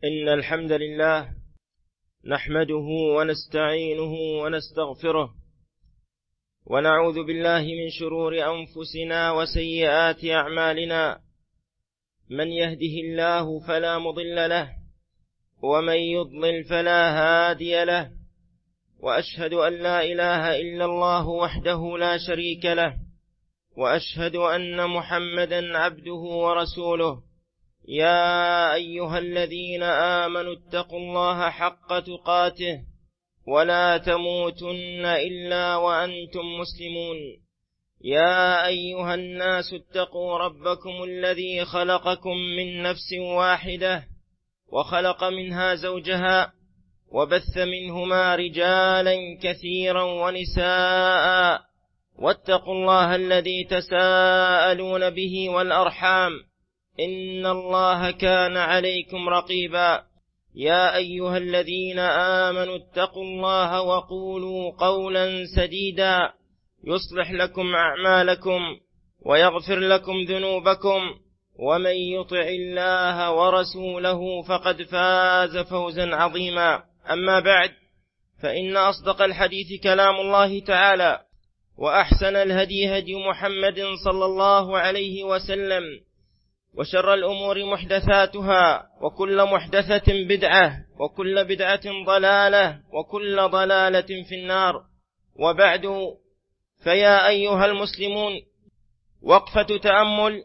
إن الحمد لله نحمده ونستعينه ونستغفره ونعوذ بالله من شرور أنفسنا وسيئات أعمالنا. من يهده الله فلا مضل له ومن يضلل فلا هادي له، وأشهد أن لا إله إلا الله وحده لا شريك له، وأشهد أن محمدا عبده ورسوله. يا أيها الذين آمنوا اتقوا الله حق تقاته ولا تموتن إلا وأنتم مسلمون. يا أيها الناس اتقوا ربكم الذي خلقكم من نفس واحدة وخلق منها زوجها وبث منهما رجالا كثيرا ونساء، واتقوا الله الذي تساءلون به والأرحام إن الله كان عليكم رقيبا. يا أيها الذين آمنوا اتقوا الله وقولوا قولا سديدا يصلح لكم أعمالكم ويغفر لكم ذنوبكم، ومن يطع الله ورسوله فقد فاز فوزا عظيما. أما بعد، فإن أصدق الحديث كلام الله تعالى، وأحسن الهدي هدي محمد صلى الله عليه وسلم، وشر الأمور محدثاتها، وكل محدثة بدعة، وكل بدعة ضلالة، وكل ضلالة في النار. وبعد، فيا أيها المسلمون، وقفة تأمل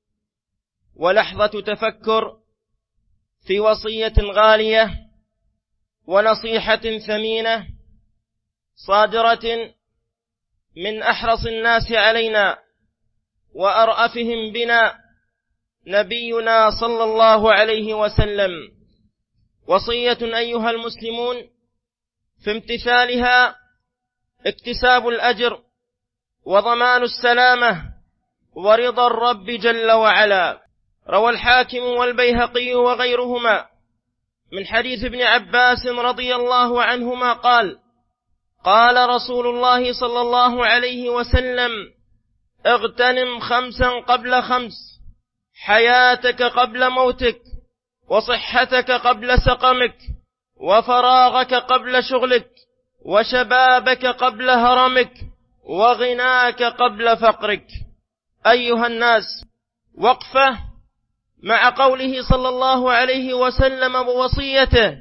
ولحظة تفكر في وصية غالية ونصيحة ثمينة صادرة من أحرص الناس علينا وأرأفهم بنا، نبينا صلى الله عليه وسلم. وصية أيها المسلمون في امتثالها اكتساب الأجر وضمان السلامة ورضا الرب جل وعلا. روى الحاكم والبيهقي وغيرهما من حديث ابن عباس رضي الله عنهما قال: قال رسول الله صلى الله عليه وسلم: اغتنم 5 قبل 5، حياتك قبل موتك، وصحتك قبل سقمك، وفراغك قبل شغلك، وشبابك قبل هرمك، وغناك قبل فقرك. أيها الناس، وقفة مع قوله صلى الله عليه وسلم ووصيته: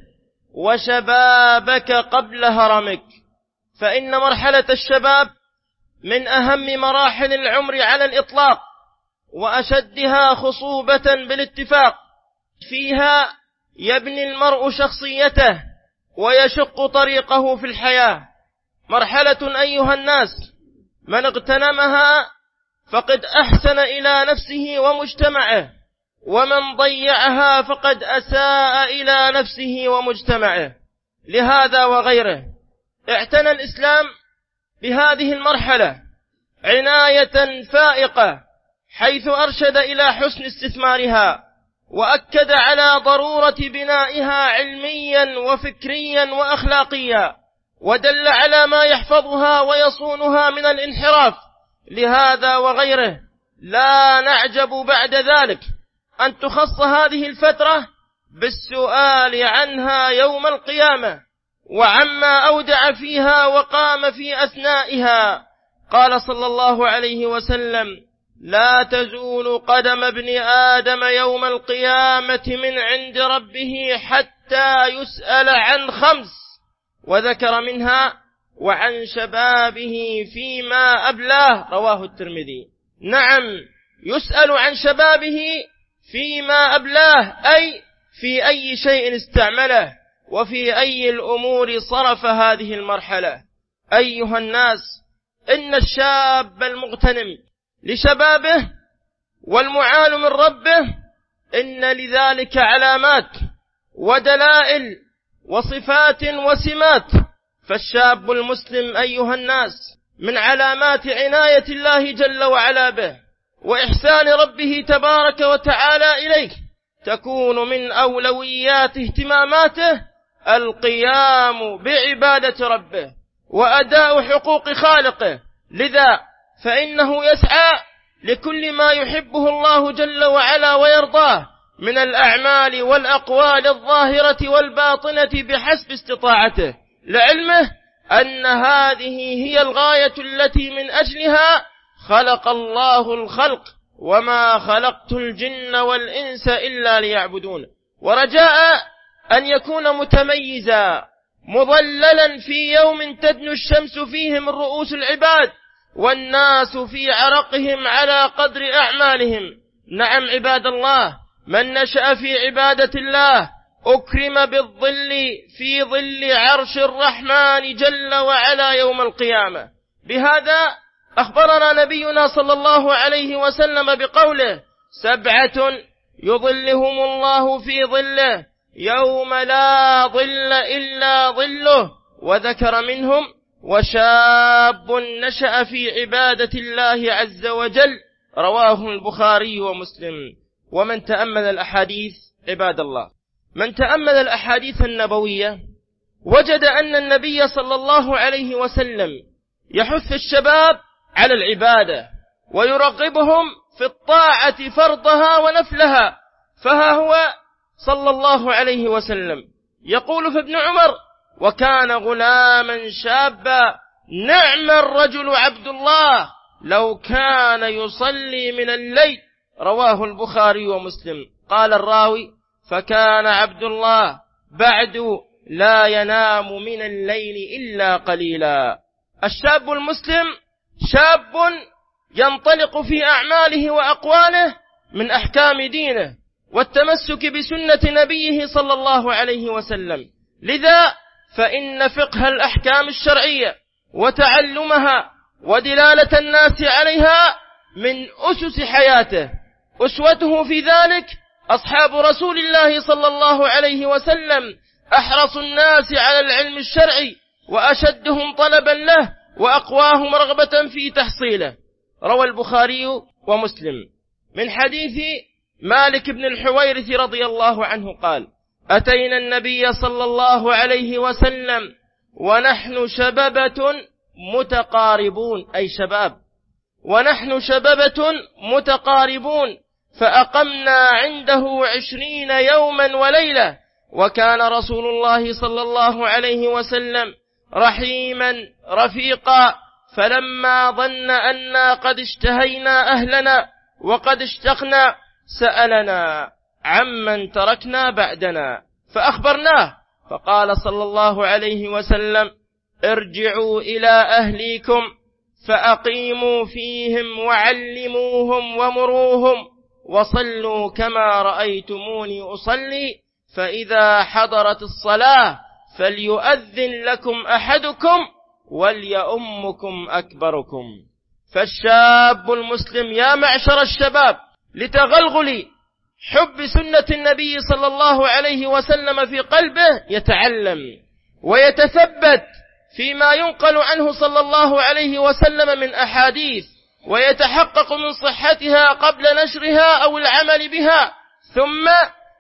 وشبابك قبل هرمك. فإن مرحلة الشباب من أهم مراحل العمر على الإطلاق، وأشدها خصوبة بالاتفاق. فيها يبني المرء شخصيته ويشق طريقه في الحياة. مرحلة أيها الناس من اغتنمها فقد أحسن إلى نفسه ومجتمعه، ومن ضيعها فقد أساء إلى نفسه ومجتمعه. لهذا وغيره اعتنى الإسلام بهذه المرحلة عناية فائقة، حيث أرشد إلى حسن استثمارها، وأكد على ضرورة بنائها علميا وفكريا وأخلاقيا، ودل على ما يحفظها ويصونها من الانحراف. لهذا وغيره لا نعجب بعد ذلك أن تخص هذه الفترة بالسؤال عنها يوم القيامة وعما أودع فيها وقام في أثنائها. قال صلى الله عليه وسلم: لا تزول قدم ابن آدم يوم القيامة من عند ربه حتى يسأل عن 5، وذكر منها: وعن شبابه فيما أبلاه. رواه الترمذي. نعم، يسأل عن شبابه فيما أبلاه، أي في أي شيء استعمله، وفي أي الأمور صرف هذه المرحلة. أيها الناس، إن الشاب المغتنم لشبابه والمعان من ربه إن لذلك علامات ودلائل وصفات وسمات. فالشاب المسلم أيها الناس من علامات عناية الله جل وعلا به وإحسان ربه تبارك وتعالى إليه تكون من أولويات اهتماماته القيام بعبادة ربه وأداء حقوق خالقه. لذا فإنه يسعى لكل ما يحبه الله جل وعلا ويرضاه، من الأعمال والأقوال الظاهرة والباطنة بحسب استطاعته، لعلمه أن هذه هي الغاية التي من أجلها خلق الله الخلق، وما خلقت الجن والإنس إلا ليعبدون. ورجاء أن يكون متميزا مضللا في يوم تدنو الشمس فيه من رؤوس العباد، والناس في عرقهم على قدر أعمالهم. نعم عباد الله، من نشأ في عبادة الله أكرم بالظل في ظل عرش الرحمن جل وعلا يوم القيامة. بهذا أخبرنا نبينا صلى الله عليه وسلم بقوله: 7 يظلهم الله في ظله يوم لا ظل إلا ظله، وذكر منهم: وشاب نشأ في عبادة الله عز وجل. رواه البخاري ومسلم. ومن تأمل الأحاديث عباد الله، من تأمل الأحاديث النبوية وجد أن النبي صلى الله عليه وسلم يحث الشباب على العبادة ويرغبهم في الطاعة فرضها ونفلها. فها هو صلى الله عليه وسلم يقول في ابن عمر: وكان غلاما شابا نعم الرجل عبد الله لو كان يصلي من الليل. رواه البخاري ومسلم. قال الراوي: فكان عبد الله بعد لا ينام من الليل إلا قليلا. الشاب المسلم شاب ينطلق في أعماله وأقواله من أحكام دينه والتمسك بسنة نبيه صلى الله عليه وسلم. لذا فإن فقه الأحكام الشرعية وتعلمها ودلالة الناس عليها من أسس حياته. أسوته في ذلك أصحاب رسول الله صلى الله عليه وسلم، أحرص الناس على العلم الشرعي وأشدهم طلبا له وأقواهم رغبة في تحصيله. روى البخاري ومسلم من حديث مالك بن الحويرث رضي الله عنه قال: أتينا النبي صلى الله عليه وسلم ونحن شبابة متقاربون، أي شباب، ونحن شبابة متقاربون، فأقمنا عنده 20 يوما وليلة. وكان رسول الله صلى الله عليه وسلم رحيما رفيقا، فلما ظن أنا قد اشتهينا أهلنا وقد اشتقنا سألنا عمن تركنا بعدنا فأخبرناه، فقال صلى الله عليه وسلم: ارجعوا إلى أهليكم فأقيموا فيهم وعلموهم ومروهم وصلوا كما رأيتموني أصلي، فإذا حضرت الصلاة فليؤذن لكم أحدكم وليؤمكم أكبركم. فالشاب المسلم يا معشر الشباب لتغلغل حب سنة النبي صلى الله عليه وسلم في قلبه يتعلم ويتثبت فيما ينقل عنه صلى الله عليه وسلم من أحاديث، ويتحقق من صحتها قبل نشرها أو العمل بها، ثم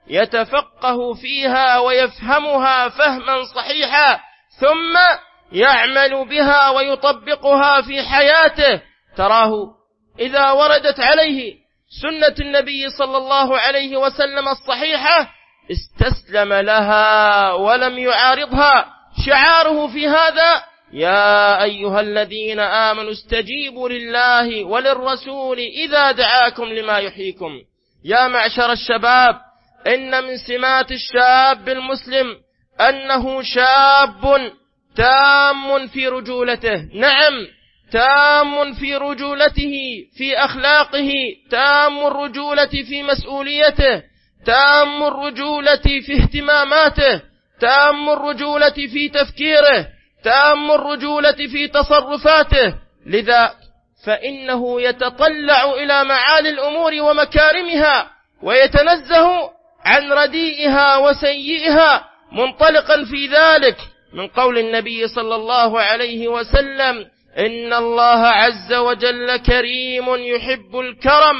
يتفقه فيها ويفهمها فهما صحيحا، ثم يعمل بها ويطبقها في حياته. تراه إذا وردت عليه سنة النبي صلى الله عليه وسلم الصحيحة استسلم لها ولم يعارضها. شعاره في هذا: يا أيها الذين آمنوا استجيبوا لله وللرسول إذا دعاكم لما يحييكم. يا معشر الشباب، إن من سمات الشاب المسلم أنه شاب تام في رجولته، نعم تام في رجولته في أخلاقه، تام الرجولة في مسؤوليته، تام الرجولة في اهتماماته، تام الرجولة في تفكيره، تام الرجولة في تصرفاته. لذا فإنه يتطلع إلى معالي الأمور ومكارمها ويتنزه عن رديئها وسيئها، منطلقا في ذلك من قول النبي صلى الله عليه وسلم: إن الله عز وجل كريم يحب الكرم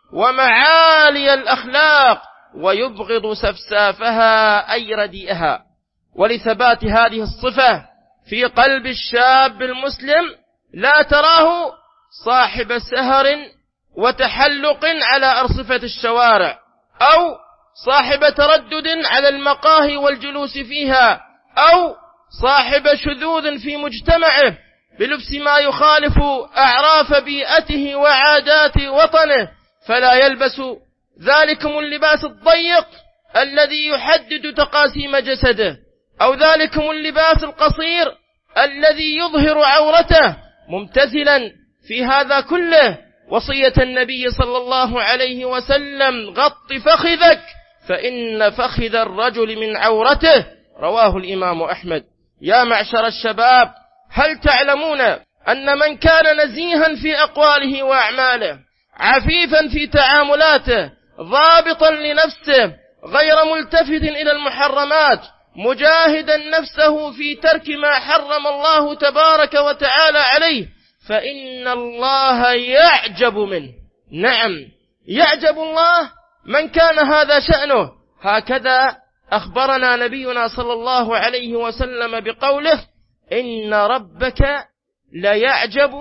ومعالي الأخلاق ويبغض سفسافها أي رديئها. ولثبات هذه الصفة في قلب الشاب المسلم لا تراه صاحب سهر وتحلق على أرصفة الشوارع، أو صاحب تردد على المقاهي والجلوس فيها، أو صاحب شذوذ في مجتمعه بلبس ما يخالف أعراف بيئته وعادات وطنه، فلا يلبس ذلكم اللباس الضيق الذي يحدد تقاسيم جسده، أو ذلكم اللباس القصير الذي يظهر عورته، ممتثلا في هذا كله وصية النبي صلى الله عليه وسلم: غط فخذك فإن فخذ الرجل من عورته، رواه الإمام أحمد. يا معشر الشباب، هل تعلمون أن من كان نزيها في أقواله وأعماله، عفيفا في تعاملاته، ضابطا لنفسه، غير ملتفت إلى المحرمات، مجاهدا نفسه في ترك ما حرم الله تبارك وتعالى عليه، فإن الله يعجب منه. نعم، يعجب الله من كان هذا شأنه. هكذا أخبرنا نبينا صلى الله عليه وسلم بقوله: إن ربك ليعجب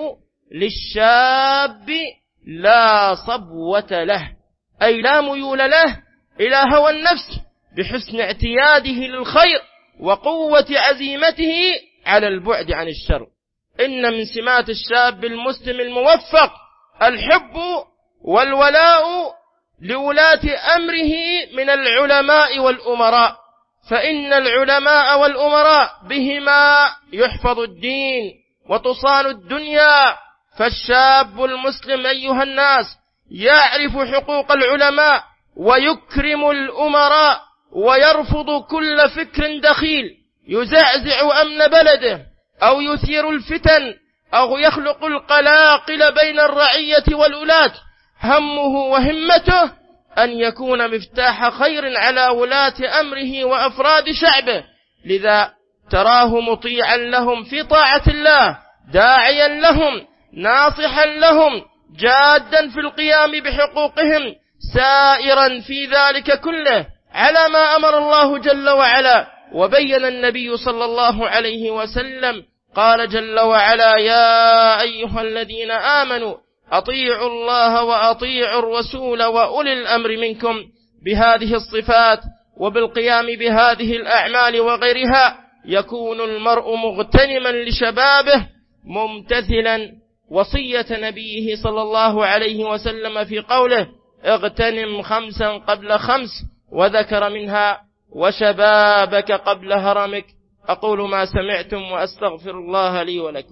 للشاب لا صبوة له، أي لا ميول له إلى هوى النفس، بحسن اعتياده للخير وقوة عزيمته على البعد عن الشر. إن من سمات الشاب المسلم الموفق الحب والولاء لولاة أمره من العلماء والأمراء، فإن العلماء والأمراء بهما يحفظ الدين وتصان الدنيا. فالشاب المسلم أيها الناس يعرف حقوق العلماء ويكرم الأمراء، ويرفض كل فكر دخيل يزعزع أمن بلده، أو يثير الفتن، أو يخلق القلاقل بين الرعية والولاة. همه وهمته أن يكون مفتاح خير على ولاة أمره وأفراد شعبه، لذا تراه مطيعا لهم في طاعة الله، داعيا لهم، ناصحا لهم، جادا في القيام بحقوقهم، سائرا في ذلك كله على ما أمر الله جل وعلا. وبين النبي صلى الله عليه وسلم قال جل وعلا: يا أيها الذين آمنوا أطيعوا الله وأطيعوا الرسول وأولي الأمر منكم، بهذه الصفات وبالقيام بهذه الأعمال وغيرها يكون المرء مغتنما لشبابه، ممتثلا وصية نبيه صلى الله عليه وسلم في قوله: اغتنم 5 قبل 5، وذكر منها: وشبابك قبل هرمك. أقول ما سمعتم وأستغفر الله لي ولكم.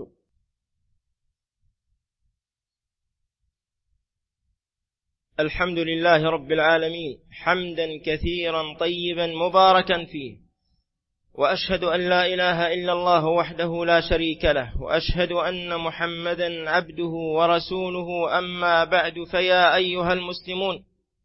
الحمد لله رب العالمين، حمدا كثيرا طيبا مباركا فيه، وأشهد أن لا إله إلا الله وحده لا شريك له، وأشهد أن محمدا عبده ورسوله. أما بعد، فيا أيها المسلمون،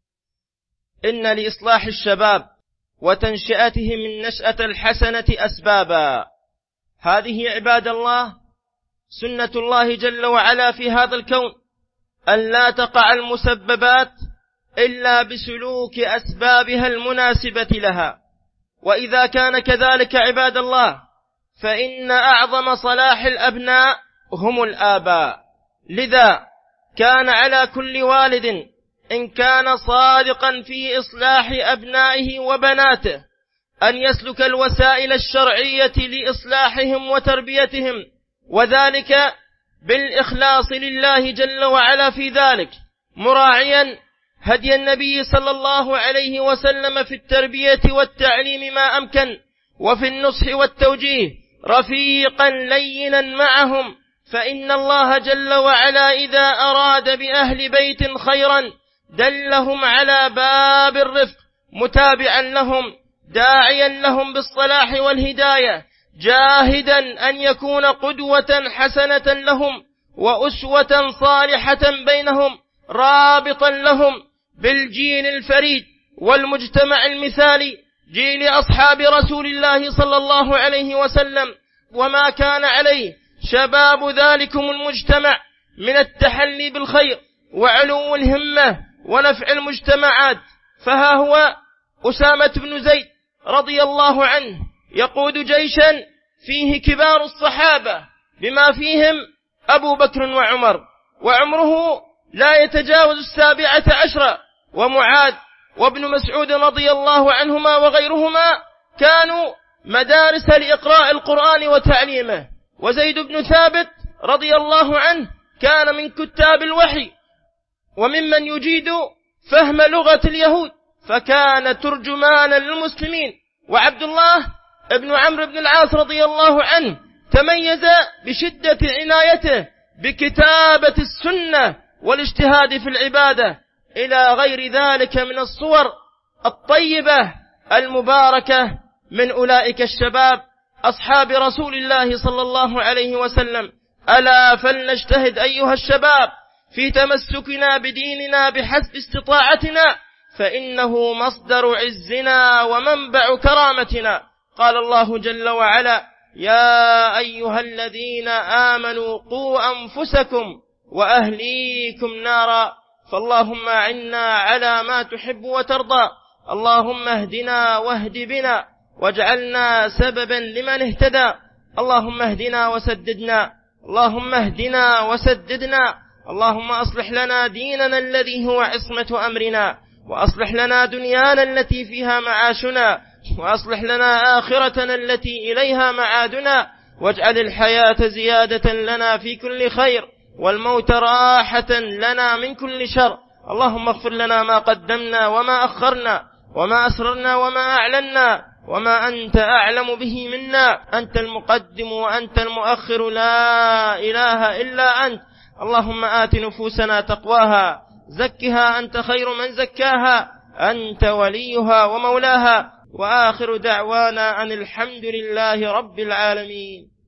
إن لإصلاح الشباب وتنشئتهم النشأة الحسنة أسبابا. هذه عباد الله سنة الله جل وعلا في هذا الكون، أن لا تقع المسببات إلا بسلوك أسبابها المناسبة لها. وإذا كان كذلك عباد الله، فإن أعظم صلاح الأبناء هم الآباء. لذا كان على كل والد إن كان صادقا في إصلاح أبنائه وبناته أن يسلك الوسائل الشرعية لإصلاحهم وتربيتهم، وذلك بالإخلاص لله جل وعلا في ذلك، مراعيا هدي النبي صلى الله عليه وسلم في التربية والتعليم ما أمكن، وفي النصح والتوجيه رفيقا لينا معهم. فإن الله جل وعلا إذا أراد بأهل بيت خيرا دلهم على باب الرفق، متابعا لهم، داعيا لهم بالصلاح والهداية، جاهدا أن يكون قدوة حسنة لهم وأسوة صالحة بينهم، رابطا لهم بالجيل الفريد والمجتمع المثالي، جيل أصحاب رسول الله صلى الله عليه وسلم، وما كان عليه شباب ذلكم المجتمع من التحلي بالخير وعلو الهمة ونفع المجتمعات. فها هو أسامة بن زيد رضي الله عنه يقود جيشا فيه كبار الصحابة بما فيهم أبو بكر وعمر، وعمره لا يتجاوز 17، ومعاذ وابن مسعود رضي الله عنهما وغيرهما كانوا مدارس لإقراء القرآن وتعليمه. وزيد بن ثابت رضي الله عنه كان من كتاب الوحي وممن يجيد فهم لغة اليهود، فكان ترجمانا للمسلمين. وعبد الله بن عمرو بن العاص رضي الله عنه تميز بشدة عنايته بكتابة السنة والاجتهاد في العبادة، إلى غير ذلك من الصور الطيبة المباركة من أولئك الشباب أصحاب رسول الله صلى الله عليه وسلم. ألا فلنجتهد أيها الشباب في تمسكنا بديننا بحسب استطاعتنا، فإنه مصدر عزنا ومنبع كرامتنا. قال الله جل وعلا: يا أيها الذين آمنوا قوا أنفسكم وأهليكم نارا. فاللهم أعنا على ما تحب وترضى. اللهم اهدنا واهد بنا واجعلنا سببا لمن اهتدى. اللهم اهدنا وسددنا، اللهم اهدنا وسددنا. اللهم أصلح لنا ديننا الذي هو عصمة أمرنا، وأصلح لنا دنيانا التي فيها معاشنا، وأصلح لنا آخرتنا التي إليها معادنا، واجعل الحياة زيادة لنا في كل خير، والموت راحة لنا من كل شر. اللهم اغفر لنا ما قدمنا وما أخرنا، وما أسررنا وما أعلنا، وما أنت أعلم به منا. أنت المقدم وأنت المؤخر، لا إله إلا أنت. اللهم آت نفوسنا تقواها، زكها أنت خير من زكاها، أنت وليها ومولاها. وآخر دعوانا أن الحمد لله رب العالمين.